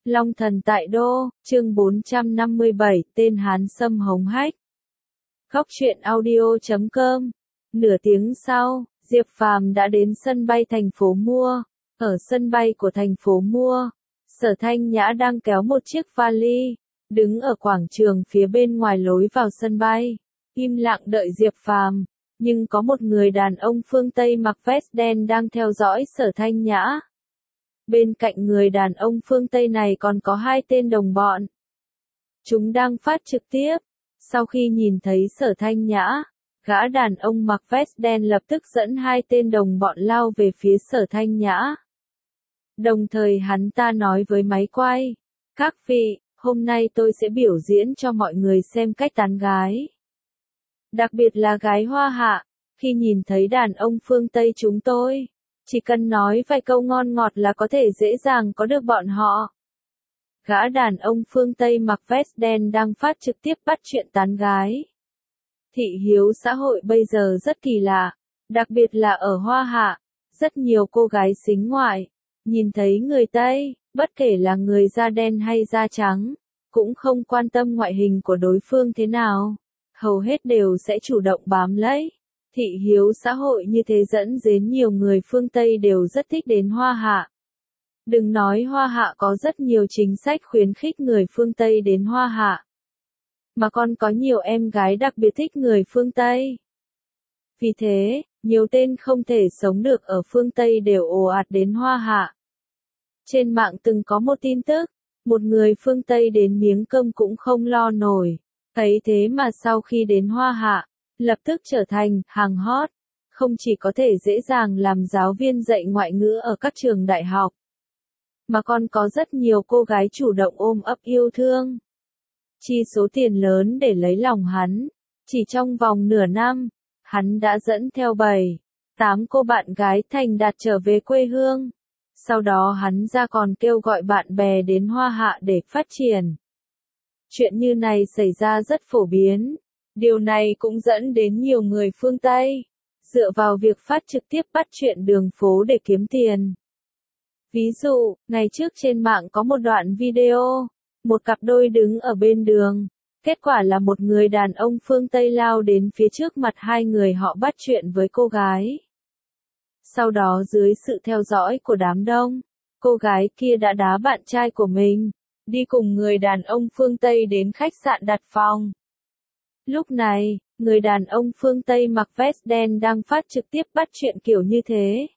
Long thần tại đô, chương 457, tên Hán Sâm hống hách. Góc truyện audio.com. Nửa tiếng sau, Diệp Phàm đã đến sân bay thành phố Mua. Ở sân bay của thành phố Mua, Sở Thanh Nhã đang kéo một chiếc vali, đứng ở quảng trường phía bên ngoài lối vào sân bay, im lặng đợi Diệp Phàm. Nhưng có một người đàn ông phương Tây mặc vest đen đang theo dõi Sở Thanh Nhã. Bên cạnh người đàn ông phương Tây này còn có hai tên đồng bọn. Chúng đang phát trực tiếp. Sau khi nhìn thấy Sở Thanh Nhã, gã đàn ông mặc vest đen lập tức dẫn hai tên đồng bọn lao về phía Sở Thanh Nhã. Đồng thời hắn ta nói với máy quay, các vị, hôm nay tôi sẽ biểu diễn cho mọi người xem cách tán gái. Đặc biệt là gái Hoa Hạ, khi nhìn thấy đàn ông phương Tây chúng tôi, chỉ cần nói vài câu ngon ngọt là có thể dễ dàng có được bọn họ. Gã đàn ông phương Tây mặc vest đen đang phát trực tiếp bắt chuyện tán gái. Thị hiếu xã hội bây giờ rất kỳ lạ, đặc biệt là ở Hoa Hạ, rất nhiều cô gái xính ngoại, nhìn thấy người Tây, bất kể là người da đen hay da trắng, cũng không quan tâm ngoại hình của đối phương thế nào, hầu hết đều sẽ chủ động bám lấy. Thị hiếu xã hội như thế dẫn đến nhiều người phương Tây đều rất thích đến Hoa Hạ. Đừng nói Hoa Hạ có rất nhiều chính sách khuyến khích người phương Tây đến Hoa Hạ, mà còn có nhiều em gái đặc biệt thích người phương Tây. Vì thế, nhiều tên không thể sống được ở phương Tây đều ồ ạt đến Hoa Hạ. Trên mạng từng có một tin tức, một người phương Tây đến miếng cơm cũng không lo nổi. Thấy thế mà sau khi đến Hoa Hạ, lập tức trở thành hàng hot, không chỉ có thể dễ dàng làm giáo viên dạy ngoại ngữ ở các trường đại học, mà còn có rất nhiều cô gái chủ động ôm ấp yêu thương, chi số tiền lớn để lấy lòng hắn. Chỉ trong vòng nửa năm, hắn đã dẫn theo 7-8 cô bạn gái thành đạt trở về quê hương. Sau đó hắn ra còn kêu gọi bạn bè đến Hoa Hạ để phát triển. Chuyện như này xảy ra rất phổ biến. Điều này cũng dẫn đến nhiều người phương Tây dựa vào việc phát trực tiếp bắt chuyện đường phố để kiếm tiền. Ví dụ, ngày trước trên mạng có một đoạn video, một cặp đôi đứng ở bên đường. Kết quả là một người đàn ông phương Tây lao đến phía trước mặt hai người họ bắt chuyện với cô gái. Sau đó dưới sự theo dõi của đám đông, cô gái kia đã đá bạn trai của mình, đi cùng người đàn ông phương Tây đến khách sạn đặt phòng. Lúc này, người đàn ông phương Tây mặc vest đen đang phát trực tiếp bắt chuyện kiểu như thế.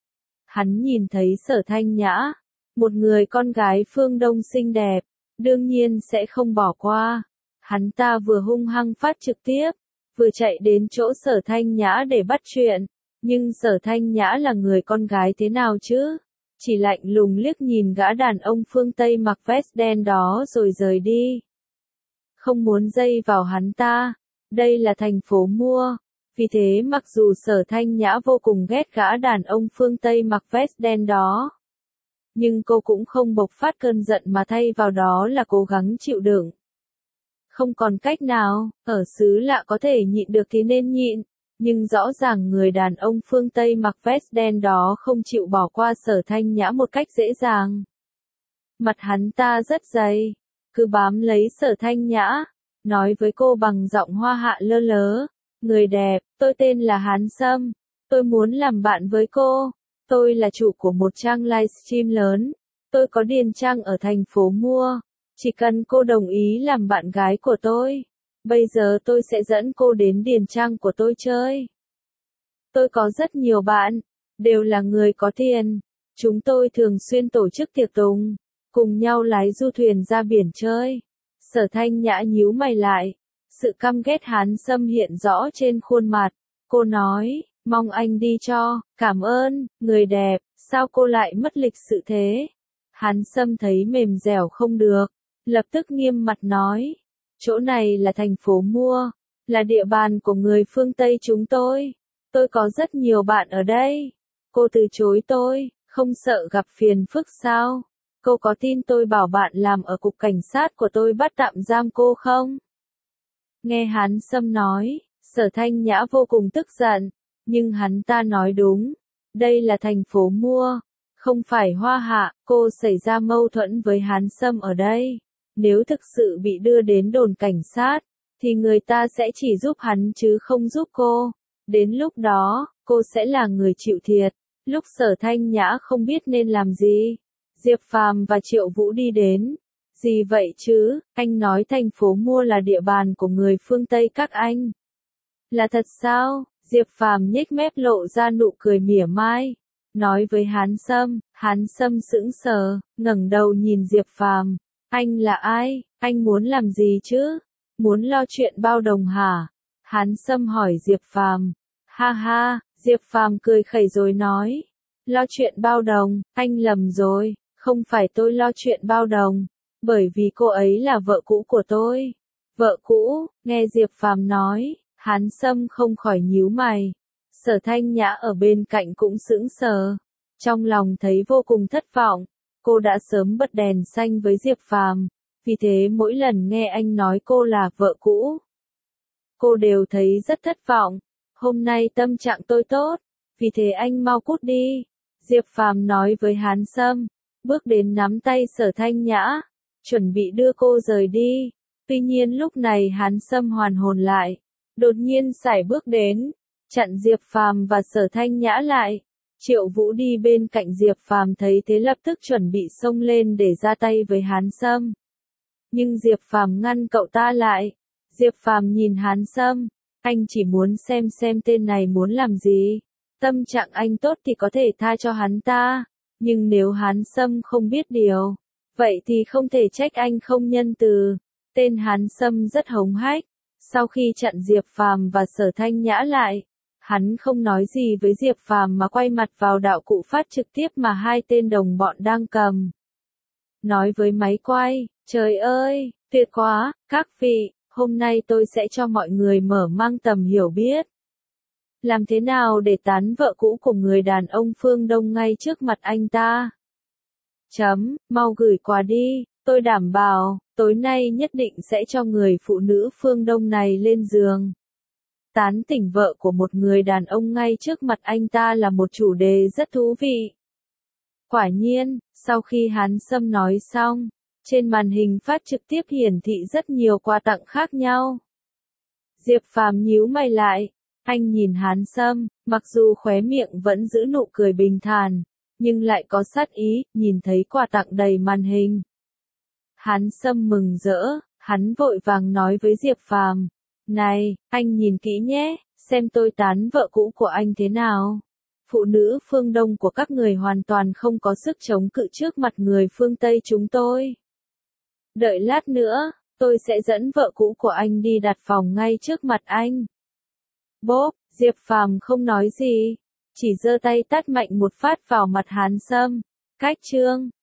Hắn nhìn thấy Sở Thanh Nhã, một người con gái phương Đông xinh đẹp, đương nhiên sẽ không bỏ qua. Hắn ta vừa hung hăng phát trực tiếp, vừa chạy đến chỗ Sở Thanh Nhã để bắt chuyện. Nhưng Sở Thanh Nhã là người con gái thế nào chứ? Chỉ lạnh lùng liếc nhìn gã đàn ông phương Tây mặc vest đen đó rồi rời đi. Không muốn dây vào hắn ta. Đây là thành phố Mua. Vì thế mặc dù Sở Thanh Nhã vô cùng ghét gã đàn ông phương Tây mặc vest đen đó, nhưng cô cũng không bộc phát cơn giận mà thay vào đó là cố gắng chịu đựng. Không còn cách nào, ở xứ lạ có thể nhịn được thì nên nhịn. Nhưng rõ ràng người đàn ông phương Tây mặc vest đen đó không chịu bỏ qua Sở Thanh Nhã một cách dễ dàng. Mặt hắn ta rất dày, cứ bám lấy Sở Thanh Nhã, nói với cô bằng giọng Hoa Hạ lơ lớ, người đẹp, tôi tên là Hán Sâm, tôi muốn làm bạn với cô, tôi là chủ của một trang livestream lớn, tôi có điền trang ở thành phố Mua, chỉ cần cô đồng ý làm bạn gái của tôi. Bây giờ tôi sẽ dẫn cô đến điền trang của tôi chơi. Tôi có rất nhiều bạn, đều là người có tiền. Chúng tôi thường xuyên tổ chức tiệc tùng, cùng nhau lái du thuyền ra biển chơi. Sở Thanh Nhã nhíu mày lại, sự căm ghét Hán Sâm hiện rõ trên khuôn mặt. Cô nói, mong anh đi cho, cảm ơn, người đẹp, sao cô lại mất lịch sự thế? Hán Sâm thấy mềm dẻo không được, lập tức nghiêm mặt nói. Chỗ này là thành phố Mua, là địa bàn của người phương Tây chúng tôi. Tôi có rất nhiều bạn ở đây. Cô từ chối tôi, không sợ gặp phiền phức sao? Cô có tin tôi bảo bạn làm ở cục cảnh sát của tôi bắt tạm giam cô không? Nghe Hán Sâm nói, Sở Thanh Nhã vô cùng tức giận, nhưng hắn ta nói đúng. Đây là thành phố Mua, Không phải Hoa Hạ, cô xảy ra mâu thuẫn với Hán Sâm ở đây. Nếu thực sự bị đưa đến đồn cảnh sát, thì người ta sẽ chỉ giúp hắn chứ không giúp cô. Đến lúc đó, cô sẽ là người chịu thiệt. Lúc Sở Thanh Nhã không biết nên làm gì, Diệp Phàm và Triệu Vũ đi đến. Gì vậy chứ, anh nói thành phố Mua là địa bàn của người phương Tây các anh. Là thật sao? Diệp Phàm nhếch mép lộ ra nụ cười mỉa mai. Nói với Hán Sâm sững sờ, ngẩng đầu nhìn Diệp Phàm. Anh là ai? Anh muốn làm gì chứ? Muốn lo chuyện bao đồng hả? Hán Sâm hỏi Diệp Phàm. Ha ha, Diệp Phàm cười khẩy rồi nói. Lo chuyện bao đồng, anh lầm rồi, không phải tôi lo chuyện bao đồng. Bởi vì cô ấy là vợ cũ của tôi. Vợ cũ, nghe Diệp Phàm nói, Hán Sâm không khỏi nhíu mày. Sở Thanh Nhã ở bên cạnh cũng sững sờ. Trong lòng thấy vô cùng thất vọng. Cô đã sớm bật đèn xanh với Diệp Phàm. Vì thế mỗi lần nghe anh nói cô là vợ cũ, cô đều thấy rất thất vọng. Hôm nay tâm trạng tôi tốt, vì thế anh mau cút đi. Diệp Phàm nói với Hán Sâm, bước đến nắm tay Sở Thanh Nhã, chuẩn bị đưa cô rời đi. Tuy nhiên lúc này Hán Sâm hoàn hồn lại, đột nhiên sải bước đến, chặn Diệp Phàm và Sở Thanh Nhã lại. Triệu Vũ đi bên cạnh Diệp Phàm thấy thế lập tức chuẩn bị xông lên để ra tay với Hán Sâm. Nhưng Diệp Phàm ngăn cậu ta lại. Diệp Phàm nhìn Hán Sâm, anh chỉ muốn xem tên này muốn làm gì. Tâm trạng anh tốt thì có thể tha cho hắn ta, nhưng nếu Hán Sâm không biết điều, vậy thì không thể trách anh không nhân từ. Tên Hán Sâm rất hống hách. Sau khi chặn Diệp Phàm và Sở Thanh Nhã lại, hắn không nói gì với Diệp Phàm mà quay mặt vào đạo cụ phát trực tiếp mà hai tên đồng bọn đang cầm. Nói với máy quay, trời ơi, tuyệt quá, các vị, hôm nay tôi sẽ cho mọi người mở mang tầm hiểu biết. Làm thế nào để tán vợ cũ của người đàn ông phương Đông ngay trước mặt anh ta? Mau gửi quà đi, tôi đảm bảo, tối nay nhất định sẽ cho người phụ nữ phương Đông này lên giường. Tán tỉnh vợ của một người đàn ông ngay trước mặt anh ta là một chủ đề rất thú vị. Quả nhiên, sau khi Hán Sâm nói xong, trên màn hình phát trực tiếp hiển thị rất nhiều quà tặng khác nhau. Diệp Phàm nhíu mày lại, anh nhìn Hán Sâm, mặc dù khóe miệng vẫn giữ nụ cười bình thản, nhưng lại có sát ý, nhìn thấy quà tặng đầy màn hình. Hán Sâm mừng rỡ, hắn vội vàng nói với Diệp Phàm, này, anh nhìn kỹ nhé, xem tôi tán vợ cũ của anh thế nào. Phụ nữ phương Đông của các người hoàn toàn không có sức chống cự trước mặt người phương Tây chúng tôi. Đợi lát nữa, tôi sẽ dẫn vợ cũ của anh đi đặt phòng ngay trước mặt anh. Bốp, Diệp Phàm không nói gì, chỉ giơ tay tát mạnh một phát vào mặt Hán Sâm. Cách chương